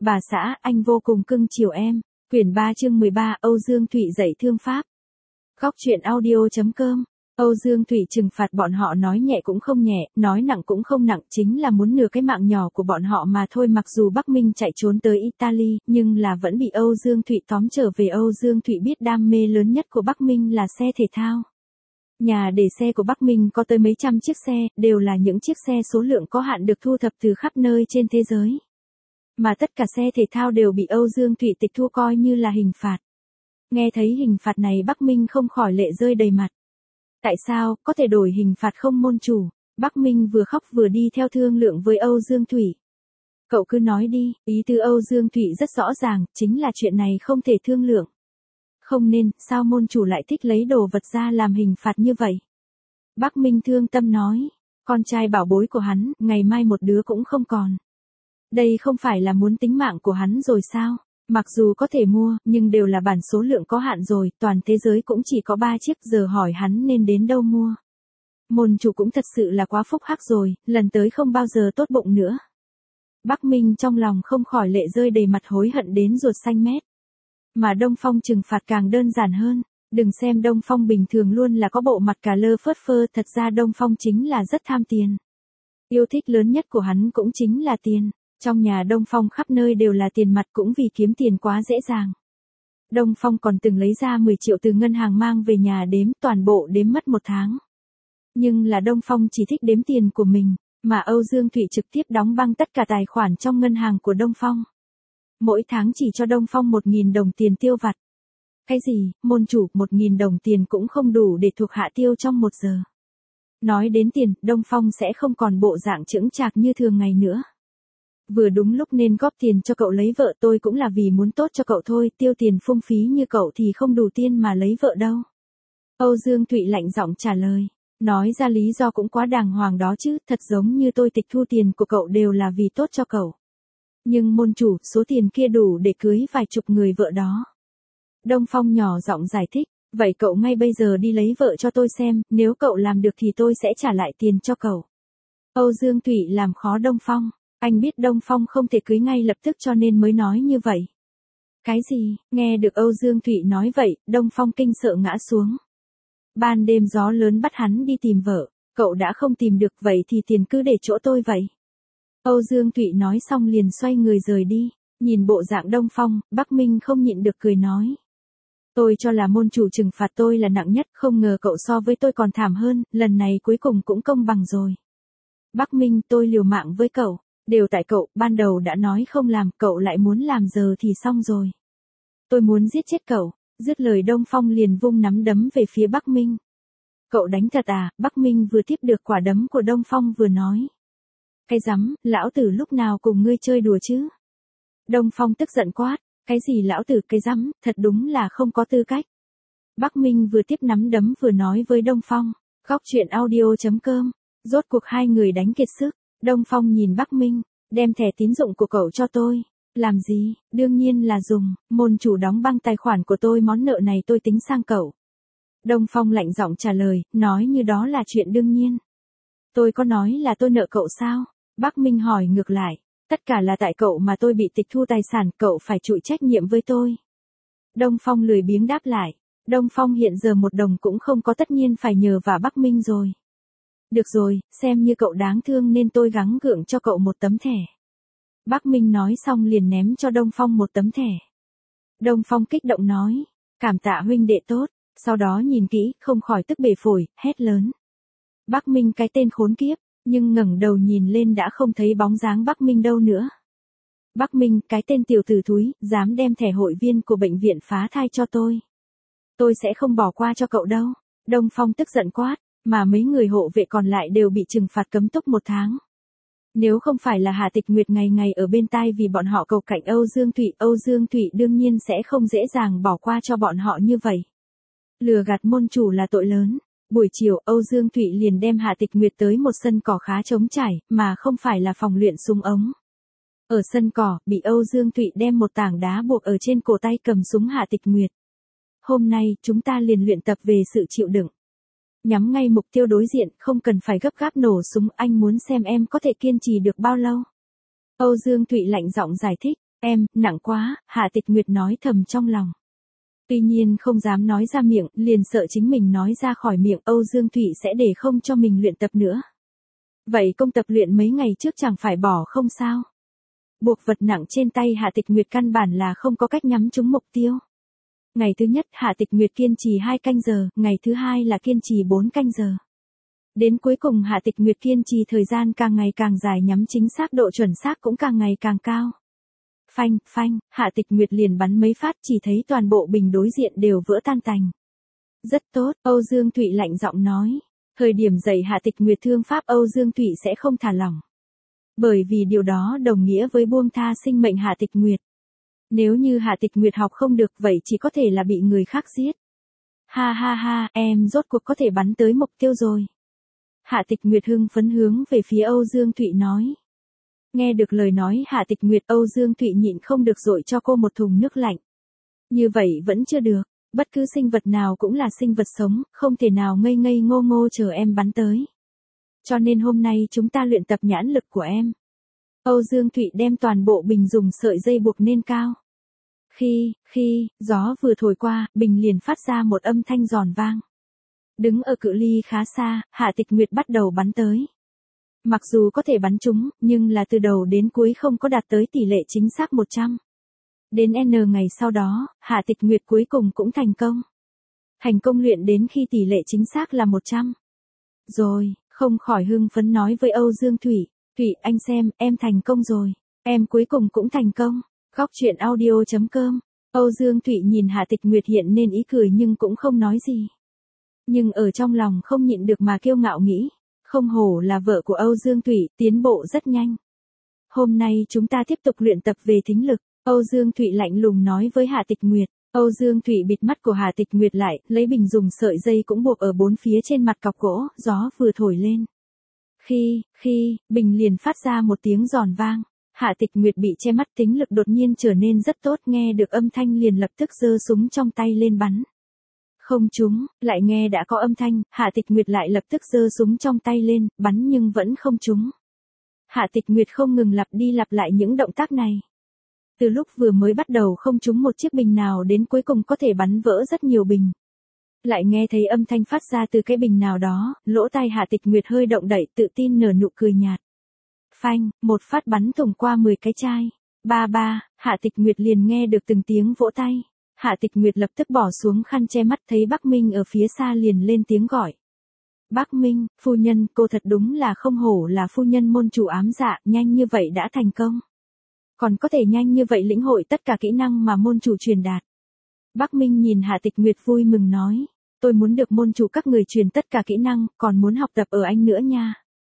Bà xã, anh vô cùng cưng chiều em. Quyển 3 chương 13, Âu Dương Thụy dạy thương pháp. Góc truyện audio.com. Âu Dương Thụy trừng phạt bọn họ nói nhẹ cũng không nhẹ, nói nặng cũng không nặng, chính là muốn nửa cái mạng nhỏ của bọn họ mà thôi. Mặc dù Bắc Minh chạy trốn tới Italy, nhưng là vẫn bị Âu Dương Thụy tóm trở về. Âu Dương Thụy biết đam mê lớn nhất của Bắc Minh là xe thể thao. Nhà để xe của Bắc Minh có tới mấy trăm chiếc xe, đều là những chiếc xe số lượng có hạn được thu thập từ khắp nơi trên thế giới. Mà tất cả xe thể thao đều bị Âu Dương Thụy tịch thu coi như là hình phạt. Nghe thấy hình phạt này Bắc Minh không khỏi lệ rơi đầy mặt. Tại sao, có thể đổi hình phạt không môn chủ? Bắc Minh vừa khóc vừa đi theo thương lượng với Âu Dương Thụy. Cậu cứ nói đi, ý tứ Âu Dương Thụy rất rõ ràng, chính là chuyện này không thể thương lượng. Không nên, sao môn chủ lại thích lấy đồ vật ra làm hình phạt như vậy? Bắc Minh thương tâm nói, con trai bảo bối của hắn, ngày mai một đứa cũng không còn. Đây không phải là muốn tính mạng của hắn rồi sao? Mặc dù có thể mua, nhưng đều là bản số lượng có hạn rồi, toàn thế giới cũng chỉ có 3 chiếc, giờ hỏi hắn nên đến đâu mua. Môn chủ cũng thật sự là quá phúc hắc rồi, lần tới không bao giờ tốt bụng nữa. Bắc Minh trong lòng không khỏi lệ rơi đầy mặt, hối hận đến ruột xanh mét. Mà Đông Phong trừng phạt càng đơn giản hơn, đừng xem Đông Phong bình thường luôn là có bộ mặt cà lơ phớt phơ, thật ra Đông Phong chính là rất tham tiền. Yêu thích lớn nhất của hắn cũng chính là tiền. Trong nhà Đông Phong khắp nơi đều là tiền mặt, cũng vì kiếm tiền quá dễ dàng. Đông Phong còn từng lấy ra 10 triệu từ ngân hàng mang về nhà đếm, toàn bộ đếm mất 1 tháng. Nhưng là Đông Phong chỉ thích đếm tiền của mình, mà Âu Dương Thụy trực tiếp đóng băng tất cả tài khoản trong ngân hàng của Đông Phong. Mỗi tháng chỉ cho Đông Phong 1.000 đồng tiền tiêu vặt. Cái gì, môn chủ, 1.000 đồng tiền cũng không đủ để thuộc hạ tiêu trong 1 giờ. Nói đến tiền, Đông Phong sẽ không còn bộ dạng chững chạc như thường ngày nữa. Vừa đúng lúc nên góp tiền cho cậu lấy vợ, tôi cũng là vì muốn tốt cho cậu thôi, tiêu tiền phung phí như cậu thì không đủ tiền mà lấy vợ đâu. Âu Dương Thụy lạnh giọng trả lời, nói ra lý do cũng quá đàng hoàng đó chứ, thật giống như tôi tịch thu tiền của cậu đều là vì tốt cho cậu. Nhưng môn chủ, số tiền kia đủ để cưới vài chục người vợ đó. Đông Phong nhỏ giọng giải thích, vậy cậu ngay bây giờ đi lấy vợ cho tôi xem, nếu cậu làm được thì tôi sẽ trả lại tiền cho cậu. Âu Dương Thụy làm khó Đông Phong. Anh biết Đông Phong không thể cưới ngay lập tức cho nên mới nói như vậy. Cái gì? Nghe được Âu Dương Thụy nói vậy, Đông Phong kinh sợ ngã xuống. Ban đêm gió lớn bắt hắn đi tìm vợ, cậu đã không tìm được vậy thì tiền cứ để chỗ tôi vậy. Âu Dương Thụy nói xong liền xoay người rời đi, nhìn bộ dạng Đông Phong, Bắc Minh không nhịn được cười nói. Tôi cho là môn chủ trừng phạt tôi là nặng nhất, không ngờ cậu so với tôi còn thảm hơn, lần này cuối cùng cũng công bằng rồi. Bắc Minh, tôi liều mạng với cậu. Đều tại cậu, ban đầu đã nói không làm, cậu lại muốn làm, giờ thì xong rồi. Tôi muốn giết chết cậu. Dứt lời Đông Phong liền vung nắm đấm về phía Bắc Minh. Cậu đánh thật à? Bắc Minh vừa tiếp được quả đấm của Đông Phong vừa nói. Cái rắm, lão tử lúc nào cùng ngươi chơi đùa chứ? Đông Phong tức giận quát. Cái gì lão tử, cái rắm, thật đúng là không có tư cách. Bắc Minh vừa tiếp nắm đấm vừa nói với Đông Phong. Góc truyện audio.com. Rốt cuộc hai người đánh kiệt sức. Đông Phong nhìn Bắc Minh, đem thẻ tín dụng của cậu cho tôi. Làm gì? Đương nhiên là dùng, môn chủ đóng băng tài khoản của tôi, món nợ này tôi tính sang cậu. Đông Phong lạnh giọng trả lời, nói như đó là chuyện đương nhiên. Tôi có nói là tôi nợ cậu sao? Bắc Minh hỏi ngược lại, tất cả là tại cậu mà tôi bị tịch thu tài sản, cậu phải chịu trách nhiệm với tôi. Đông Phong lười biếng đáp lại, Đông Phong hiện giờ 1 đồng cũng không có, tất nhiên phải nhờ vào Bắc Minh rồi. Được rồi, xem như cậu đáng thương nên tôi gắng gượng cho cậu 1 tấm thẻ. Bắc Minh nói xong liền ném cho Đông Phong 1 tấm thẻ. Đông Phong kích động nói, cảm tạ huynh đệ tốt, sau đó nhìn kỹ, không khỏi tức bể phổi, hét lớn. Bắc Minh cái tên khốn kiếp, nhưng ngẩng đầu nhìn lên đã không thấy bóng dáng Bắc Minh đâu nữa. Bắc Minh cái tên tiểu tử thúi, dám đem thẻ hội viên của bệnh viện phá thai cho tôi. Tôi sẽ không bỏ qua cho cậu đâu. Đông Phong tức giận quát. Mà mấy người hộ vệ còn lại đều bị trừng phạt cấm túc 1 tháng. Nếu không phải là Hà Tịch Nguyệt ngày ngày ở bên tai vì bọn họ cầu cạnh Âu Dương Thụy đương nhiên sẽ không dễ dàng bỏ qua cho bọn họ như vậy. Lừa gạt môn chủ là tội lớn. Buổi chiều Âu Dương Thụy liền đem Hà Tịch Nguyệt tới một sân cỏ khá trống trải, mà không phải là phòng luyện súng ống. Ở sân cỏ, bị Âu Dương Thụy đem một tảng đá buộc ở trên cổ tay cầm súng Hà Tịch Nguyệt. Hôm nay, chúng ta liền luyện tập về sự chịu đựng. Nhắm ngay mục tiêu đối diện, không cần phải gấp gáp nổ súng, anh muốn xem em có thể kiên trì được bao lâu. Âu Dương Thụy lạnh giọng giải thích, Em, nặng quá, Hạ Tịch Nguyệt nói thầm trong lòng. Tuy nhiên không dám nói ra miệng, liền sợ chính mình nói ra khỏi miệng Âu Dương Thụy sẽ để không cho mình luyện tập nữa. Vậy công tập luyện mấy ngày trước chẳng phải bỏ không sao? Buộc vật nặng trên tay Hạ Tịch Nguyệt căn bản là không có cách nhắm trúng mục tiêu. Ngày thứ nhất Hạ Tịch Nguyệt kiên trì 2 canh giờ, ngày thứ hai là kiên trì 4 canh giờ. Đến cuối cùng Hạ Tịch Nguyệt kiên trì thời gian càng ngày càng dài, nhắm chính xác độ chuẩn xác cũng càng ngày càng cao. Phanh, phanh, Hạ Tịch Nguyệt liền bắn mấy phát, chỉ thấy toàn bộ bình đối diện đều vỡ tan tành. Rất tốt, Âu Dương Thụy lạnh giọng nói. Thời điểm dạy Hạ Tịch Nguyệt thương pháp Âu Dương Thụy sẽ không thả lỏng. Bởi vì điều đó đồng nghĩa với buông tha sinh mệnh Hạ Tịch Nguyệt. Nếu như Hạ Tịch Nguyệt học không được vậy chỉ có thể là bị người khác giết. Ha ha ha, em rốt cuộc có thể bắn tới mục tiêu rồi. Hạ Tịch Nguyệt hưng phấn hướng về phía Âu Dương Thụy nói. Nghe được lời nói Hạ Tịch Nguyệt, Âu Dương Thụy nhịn không được dội cho cô một thùng nước lạnh. Như vậy vẫn chưa được, bất cứ sinh vật nào cũng là sinh vật sống, không thể nào ngây ngây ngô ngô chờ em bắn tới. Cho nên hôm nay chúng ta luyện tập nhãn lực của em. Âu Dương Thụy đem toàn bộ bình dùng sợi dây buộc nên cao. Khi gió vừa thổi qua, bình liền phát ra một âm thanh giòn vang. Đứng ở cự ly khá xa, Hạ Tịch Nguyệt bắt đầu bắn tới. Mặc dù có thể bắn trúng, nhưng là từ đầu đến cuối không có đạt tới tỷ lệ chính xác 100. Đến N ngày sau đó, Hạ Tịch Nguyệt cuối cùng cũng thành công. Thành công luyện đến khi tỷ lệ chính xác là 100. Rồi, không khỏi hưng phấn nói với Âu Dương Thụy. Thụy, anh xem, em thành công rồi. Em cuối cùng cũng thành công. Góc truyện audio.com. Âu Dương Thụy nhìn Hạ Tịch Nguyệt hiện nên ý cười nhưng cũng không nói gì. Nhưng ở trong lòng không nhịn được mà kiêu ngạo nghĩ. Không hổ là vợ của Âu Dương Thụy, tiến bộ rất nhanh. Hôm nay chúng ta tiếp tục luyện tập về thính lực. Âu Dương Thụy lạnh lùng nói với Hạ Tịch Nguyệt. Âu Dương Thụy bịt mắt của Hạ Tịch Nguyệt lại, lấy bình dùng sợi dây cũng buộc ở 4 phía trên mặt cọc gỗ, gió vừa thổi lên. Khi, bình liền phát ra một tiếng giòn vang. Hạ Tịch Nguyệt bị che mắt, thính lực đột nhiên trở nên rất tốt, nghe được âm thanh liền lập tức giơ súng trong tay lên bắn. Không trúng, lại nghe đã có âm thanh, Hạ Tịch Nguyệt lại lập tức giơ súng trong tay lên, bắn nhưng vẫn không trúng. Hạ Tịch Nguyệt không ngừng lặp đi lặp lại những động tác này. Từ lúc vừa mới bắt đầu không trúng một chiếc bình nào đến cuối cùng có thể bắn vỡ rất nhiều bình. Lại nghe thấy âm thanh phát ra từ cái bình nào đó, lỗ tai Hạ Tịch Nguyệt hơi động đậy, tự tin nở nụ cười nhạt. Phanh, một phát bắn thủng qua 10 cái chai. Ba, Hạ Tịch Nguyệt liền nghe được từng tiếng vỗ tay. Hạ Tịch Nguyệt lập tức bỏ xuống khăn che mắt, thấy Bắc Minh ở phía xa liền lên tiếng gọi. Bắc Minh, phu nhân, cô thật đúng là không hổ là phu nhân môn chủ ám dạ, nhanh như vậy đã thành công. Còn có thể nhanh như vậy lĩnh hội tất cả kỹ năng mà môn chủ truyền đạt. Bắc Minh nhìn Hạ Tịch Nguyệt vui mừng nói. Tôi muốn được môn chủ các người truyền tất cả kỹ năng, còn muốn học tập ở anh nữa nha.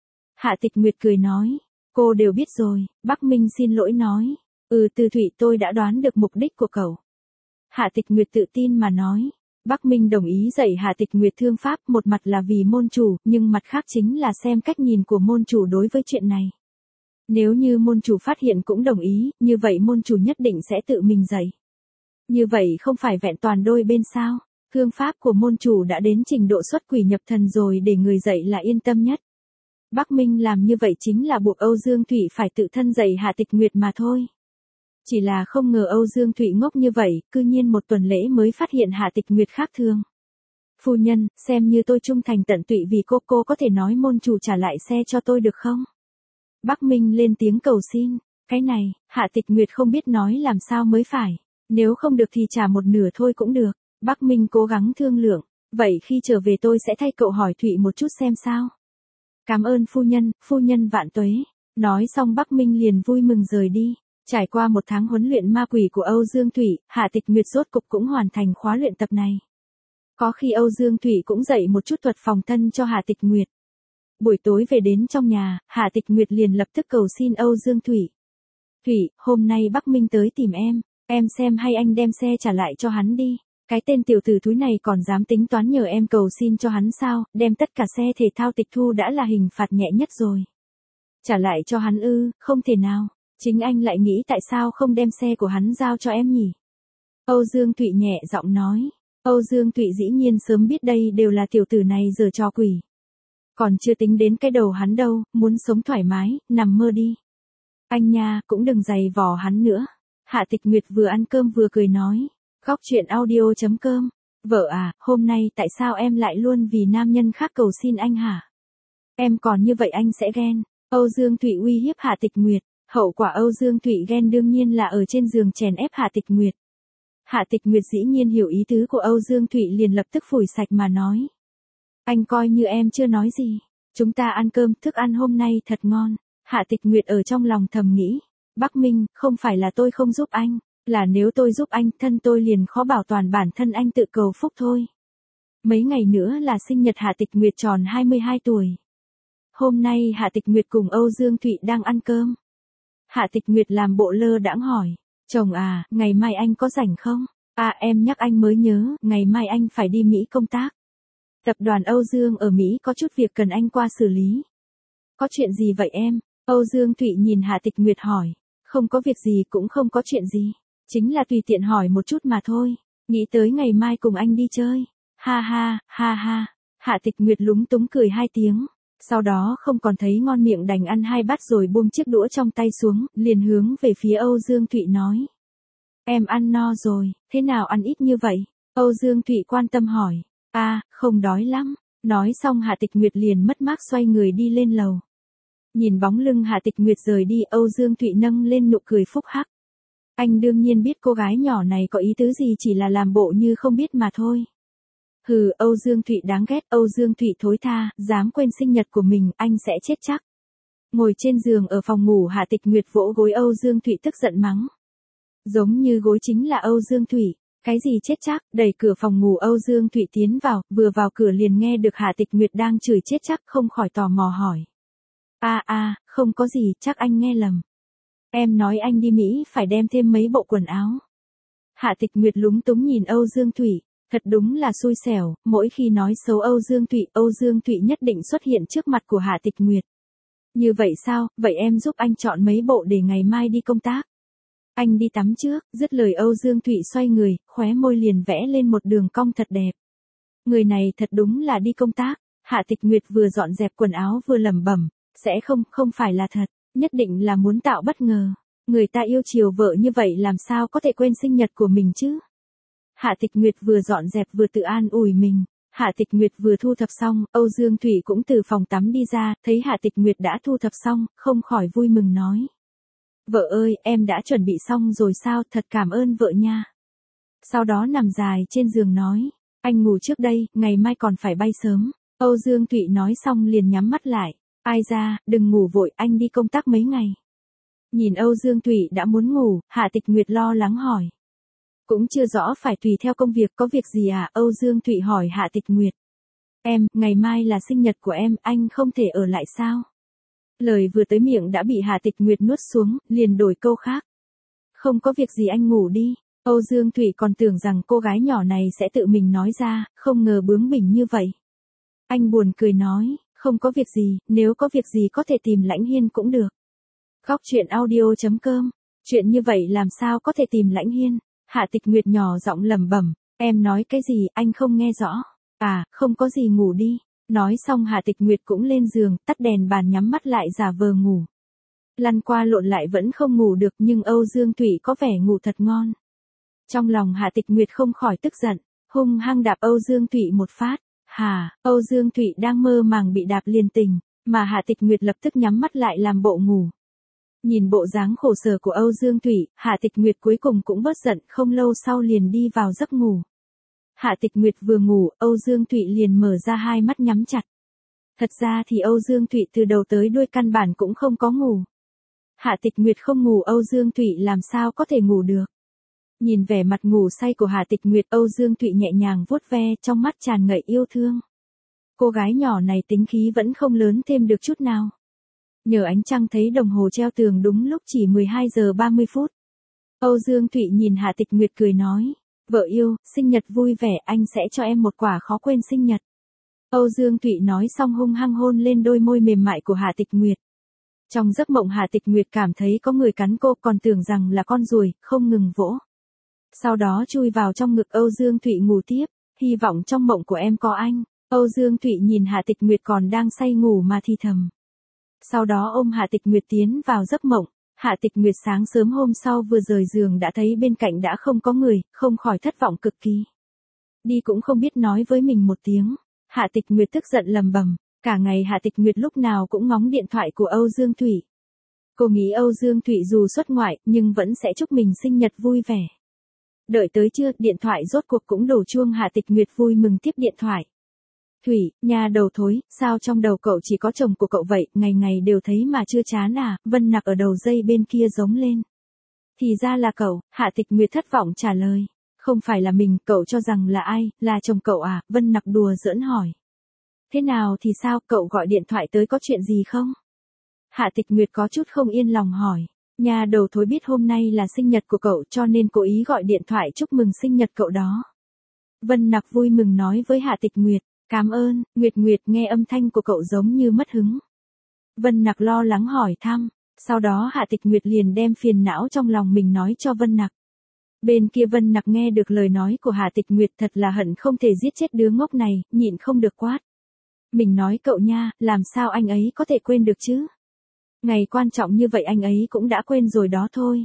Hạ Tịch Nguyệt cười nói. Cô đều biết rồi, Bắc Minh xin lỗi nói. Từ Thụy, tôi đã đoán được mục đích của cậu. Hạ Tịch Nguyệt tự tin mà nói. Bắc Minh đồng ý dạy Hạ Tịch Nguyệt thương pháp, một mặt là vì môn chủ, nhưng mặt khác chính là xem cách nhìn của môn chủ đối với chuyện này. Nếu như môn chủ phát hiện cũng đồng ý, như vậy môn chủ nhất định sẽ tự mình dạy. Như vậy không phải vẹn toàn đôi bên sao? Thương pháp của môn chủ đã đến trình độ xuất quỷ nhập thần rồi, để người dạy là yên tâm nhất. Bắc Minh làm như vậy chính là buộc Âu Dương Thụy phải tự thân dạy Hạ Tịch Nguyệt mà thôi. Chỉ là không ngờ Âu Dương Thụy ngốc như vậy, cư nhiên một tuần lễ mới phát hiện Hạ Tịch Nguyệt khác thường. Phu nhân, xem như tôi trung thành tận tụy vì cô có thể nói môn chủ trả lại xe cho tôi được không? Bắc Minh lên tiếng cầu xin. Cái này, Hạ Tịch Nguyệt không biết nói làm sao mới phải. Nếu không được thì trả một nửa thôi cũng được. Bắc Minh cố gắng thương lượng. Vậy khi trở về tôi sẽ thay cậu hỏi Thụy một chút xem sao. Cảm ơn phu nhân vạn tuế. Nói xong Bắc Minh liền vui mừng rời đi. Trải qua một tháng huấn luyện ma quỷ của Âu Dương Thụy, Hạ Tịch Nguyệt rốt cục cũng hoàn thành khóa luyện tập này. Có khi Âu Dương Thụy cũng dạy một chút thuật phòng thân cho Hạ Tịch Nguyệt. Buổi tối về đến trong nhà, Hạ Tịch Nguyệt liền lập tức cầu xin Âu Dương Thụy. Thụy, hôm nay Bắc Minh tới tìm em xem hay anh đem xe trả lại cho hắn đi. Cái tên tiểu tử thúi này còn dám tính toán nhờ em cầu xin cho hắn sao, đem tất cả xe thể thao tịch thu đã là hình phạt nhẹ nhất rồi. Trả lại cho hắn ư, không thể nào, chính anh lại nghĩ tại sao không đem xe của hắn giao cho em nhỉ? Âu Dương Thụy nhẹ giọng nói. Âu Dương Thụy dĩ nhiên sớm biết đây đều là tiểu tử này giở trò quỷ. Còn chưa tính đến cái đầu hắn đâu, muốn sống thoải mái, nằm mơ đi. Anh nha, cũng đừng giày vò hắn nữa. Hạ Tịch Nguyệt vừa ăn cơm vừa cười nói. Góc chuyện audio.com. Vợ à, hôm nay tại sao em lại luôn vì nam nhân khác cầu xin anh hả? Em còn như vậy anh sẽ ghen. Âu Dương Thụy uy hiếp Hạ Tịch Nguyệt. Hậu quả Âu Dương Thụy ghen đương nhiên là ở trên giường chèn ép Hạ Tịch Nguyệt. Hạ Tịch Nguyệt dĩ nhiên hiểu ý tứ của Âu Dương Thụy liền lập tức phủi sạch mà nói. Anh coi như em chưa nói gì. Chúng ta ăn cơm, thức ăn hôm nay thật ngon. Hạ Tịch Nguyệt ở trong lòng thầm nghĩ. Bắc Minh, không phải là tôi không giúp anh. Là nếu tôi giúp anh, thân tôi liền khó bảo toàn bản thân anh tự cầu phúc thôi. Mấy ngày nữa là sinh nhật Hạ Tịch Nguyệt tròn 22 tuổi. Hôm nay Hạ Tịch Nguyệt cùng Âu Dương Thụy đang ăn cơm. Hạ Tịch Nguyệt làm bộ lơ đãng hỏi. Chồng à, ngày mai anh có rảnh không? À em nhắc anh mới nhớ, ngày mai anh phải đi Mỹ công tác. Tập đoàn Âu Dương ở Mỹ có chút việc cần anh qua xử lý. Có chuyện gì vậy em? Âu Dương Thụy nhìn Hạ Tịch Nguyệt hỏi. Không có việc gì cũng không có chuyện gì. Chính là tùy tiện hỏi một chút mà thôi. Nghĩ tới ngày mai cùng anh đi chơi. Ha ha, ha ha. Hạ Tịch Nguyệt lúng túng cười 2 tiếng. Sau đó không còn thấy ngon miệng đành ăn 2 bát rồi buông chiếc đũa trong tay xuống, liền hướng về phía Âu Dương Thụy nói. Em ăn no rồi, thế nào ăn ít như vậy? Âu Dương Thụy quan tâm hỏi. À, không đói lắm. Nói xong Hạ Tịch Nguyệt liền mất mát xoay người đi lên lầu. Nhìn bóng lưng Hạ Tịch Nguyệt rời đi, Âu Dương Thụy nâng lên nụ cười phúc hắc. Anh đương nhiên biết cô gái nhỏ này có ý tứ gì, chỉ là làm bộ như không biết mà thôi. Hừ, Âu Dương Thụy đáng ghét, Âu Dương Thụy thối tha, dám quên sinh nhật của mình, anh sẽ chết chắc. Ngồi trên giường ở phòng ngủ, Hạ Tịch Nguyệt vỗ gối Âu Dương Thụy tức giận mắng. Giống như gối chính là Âu Dương Thụy, cái gì chết chắc, đẩy cửa phòng ngủ Âu Dương Thụy tiến vào, vừa vào cửa liền nghe được Hạ Tịch Nguyệt đang chửi chết chắc, không khỏi tò mò hỏi. Không có gì, chắc anh nghe lầm. Em nói anh đi Mỹ phải đem thêm mấy bộ quần áo. Hạ Tịch Nguyệt lúng túng nhìn Âu Dương Thụy, thật đúng là xui xẻo, mỗi khi nói xấu Âu Dương Thụy nhất định xuất hiện trước mặt của Hạ Tịch Nguyệt. Như vậy sao, vậy em giúp anh chọn mấy bộ để ngày mai đi công tác. Anh đi tắm trước, dứt lời Âu Dương Thụy xoay người, khóe môi liền vẽ lên một đường cong thật đẹp. Người này thật đúng là đi công tác. Hạ Tịch Nguyệt vừa dọn dẹp quần áo vừa lẩm bẩm, sẽ không phải là thật, nhất định là muốn tạo bất ngờ. Người ta yêu chiều vợ như vậy làm sao có thể quên sinh nhật của mình chứ? Hạ Tịch Nguyệt vừa dọn dẹp vừa tự an ủi mình. Hạ Tịch Nguyệt vừa thu thập xong, Âu Dương Thụy cũng từ phòng tắm đi ra, thấy Hạ Tịch Nguyệt đã thu thập xong, không khỏi vui mừng nói. Vợ ơi, em đã chuẩn bị xong rồi sao, thật cảm ơn vợ nha. Sau đó nằm dài trên giường nói, anh ngủ trước đây, ngày mai còn phải bay sớm. Âu Dương Thụy nói xong liền nhắm mắt lại. Ai ra, đừng ngủ vội, anh đi công tác mấy ngày. Nhìn Âu Dương Thụy đã muốn ngủ, Hạ Tịch Nguyệt lo lắng hỏi. Cũng chưa rõ, phải tùy theo công việc, có việc gì à? Âu Dương Thụy hỏi Hạ Tịch Nguyệt. Em, ngày mai là sinh nhật của em, anh không thể ở lại sao? Lời vừa tới miệng đã bị Hạ Tịch Nguyệt nuốt xuống, liền đổi câu khác. Không có việc gì anh ngủ đi. Âu Dương Thụy còn tưởng rằng cô gái nhỏ này sẽ tự mình nói ra, không ngờ bướng bỉnh như vậy. Anh buồn cười nói, không có việc gì, nếu có việc gì có thể tìm Lãnh Hiên cũng được. Góc chuyện audio.com. Chuyện như vậy làm sao có thể tìm Lãnh Hiên? Hạ Tịch Nguyệt nhỏ giọng lẩm bẩm, em nói cái gì, anh không nghe rõ. À, không có gì, ngủ đi. Nói xong Hạ Tịch Nguyệt cũng lên giường, tắt đèn bàn nhắm mắt lại giả vờ ngủ. Lăn qua lộn lại vẫn không ngủ được, nhưng Âu Dương Thụy có vẻ ngủ thật ngon. Trong lòng Hạ Tịch Nguyệt không khỏi tức giận, hung hăng đạp Âu Dương Thụy một phát. Âu Dương Thụy đang mơ màng bị đạp liền tỉnh, mà Hạ Tịch Nguyệt lập tức nhắm mắt lại làm bộ ngủ. Nhìn bộ dáng khổ sở của Âu Dương Thụy, Hạ Tịch Nguyệt cuối cùng cũng bớt giận, không lâu sau liền đi vào giấc ngủ. Hạ Tịch Nguyệt vừa ngủ, Âu Dương Thụy liền mở ra 2 mắt nhắm chặt. Thật ra thì Âu Dương Thụy từ đầu tới đuôi căn bản cũng không có ngủ. Hạ Tịch Nguyệt không ngủ, Âu Dương Thụy làm sao có thể ngủ được. Nhìn vẻ mặt ngủ say của Hạ Tịch Nguyệt, Âu Dương Thụy nhẹ nhàng vuốt ve, trong mắt tràn ngập yêu thương. Cô gái nhỏ này tính khí vẫn không lớn thêm được chút nào. Nhờ ánh trăng thấy đồng hồ treo tường đúng lúc chỉ 12 giờ 30 phút. Âu Dương Thụy nhìn Hạ Tịch Nguyệt cười nói, vợ yêu, sinh nhật vui vẻ, anh sẽ cho em một quả khó quên sinh nhật. Âu Dương Thụy nói xong hung hăng hôn lên đôi môi mềm mại của Hạ Tịch Nguyệt. Trong giấc mộng Hạ Tịch Nguyệt cảm thấy có người cắn cô, còn tưởng rằng là con ruồi, không ngừng vỗ. Sau đó chui vào trong ngực Âu Dương Thụy ngủ tiếp, hy vọng trong mộng của em có anh. Âu Dương Thụy nhìn Hạ Tịch Nguyệt còn đang say ngủ mà thì thầm. Sau đó ôm Hạ Tịch Nguyệt tiến vào giấc mộng, Hạ Tịch Nguyệt sáng sớm hôm sau vừa rời giường đã thấy bên cạnh đã không có người, không khỏi thất vọng cực kỳ. Đi cũng không biết nói với mình một tiếng. Hạ Tịch Nguyệt tức giận lầm bầm, cả ngày Hạ Tịch Nguyệt lúc nào cũng ngóng điện thoại của Âu Dương Thụy. Cô nghĩ Âu Dương Thụy dù xuất ngoại nhưng vẫn sẽ chúc mình sinh nhật vui vẻ. Đợi tới trưa, điện thoại rốt cuộc cũng đổ chuông. Hạ Tịch Nguyệt vui mừng tiếp điện thoại. Thủy, nhà đầu thối, sao trong đầu cậu chỉ có chồng của cậu vậy, ngày ngày đều thấy mà chưa chán à? Vân Nặc ở đầu dây bên kia giống lên. Thì ra là cậu. Hạ Tịch Nguyệt thất vọng trả lời. Không phải là mình, cậu cho rằng là ai, là chồng cậu à? Vân Nặc đùa giỡn hỏi. Thế nào thì sao, cậu gọi điện thoại tới có chuyện gì không? Hạ Tịch Nguyệt có chút không yên lòng hỏi. Nhà đầu thối biết hôm nay là sinh nhật của cậu cho nên cố ý gọi điện thoại chúc mừng sinh nhật cậu đó. Vân Nặc vui mừng nói với Hạ Tịch Nguyệt. Cảm ơn. Nguyệt nghe âm thanh của cậu giống như mất hứng. Vân Nặc lo lắng hỏi thăm. Sau đó Hạ Tịch Nguyệt liền đem phiền não trong lòng mình nói cho Vân Nặc. Bên kia Vân Nặc nghe được lời nói của Hạ Tịch Nguyệt thật là hận không thể giết chết đứa ngốc này, nhịn không được quát. Mình nói cậu nha, làm sao anh ấy có thể quên được chứ? Ngày quan trọng như vậy anh ấy cũng đã quên rồi đó thôi.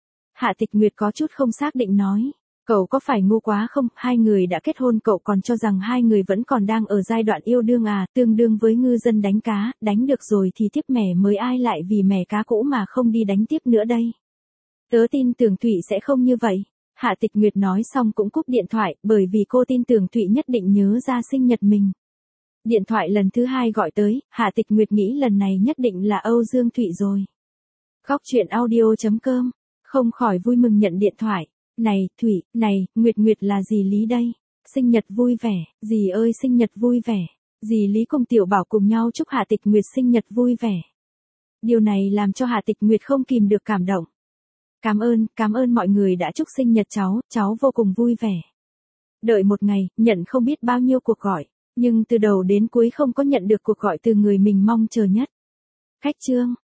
Hạ Tịch Nguyệt có chút không xác định nói. Cậu có phải ngu quá không, hai người đã kết hôn cậu còn cho rằng hai người vẫn còn đang ở giai đoạn yêu đương à, tương đương với ngư dân đánh cá, đánh được rồi thì tiếp mẻ mới, ai lại vì mẻ cá cũ mà không đi đánh tiếp nữa đây. Tớ tin tưởng Thụy sẽ không như vậy. Hạ Tịch Nguyệt nói xong cũng cúp điện thoại, bởi vì cô tin tưởng Thụy nhất định nhớ ra sinh nhật mình. Điện thoại lần thứ hai gọi tới, Hạ Tịch Nguyệt nghĩ lần này nhất định là Âu Dương Thụy rồi. Góc truyện audio.com, không khỏi vui mừng nhận điện thoại. Này, Thụy, này, Nguyệt là dì Lý đây. Sinh nhật vui vẻ, dì ơi sinh nhật vui vẻ. Dì Lý cùng Tiểu Bảo cùng nhau chúc Hạ Tịch Nguyệt sinh nhật vui vẻ. Điều này làm cho Hạ Tịch Nguyệt không kìm được cảm động. Cảm ơn mọi người đã chúc sinh nhật cháu vô cùng vui vẻ. Đợi một ngày, nhận không biết bao nhiêu cuộc gọi, nhưng từ đầu đến cuối không có nhận được cuộc gọi từ người mình mong chờ nhất. Khách trương,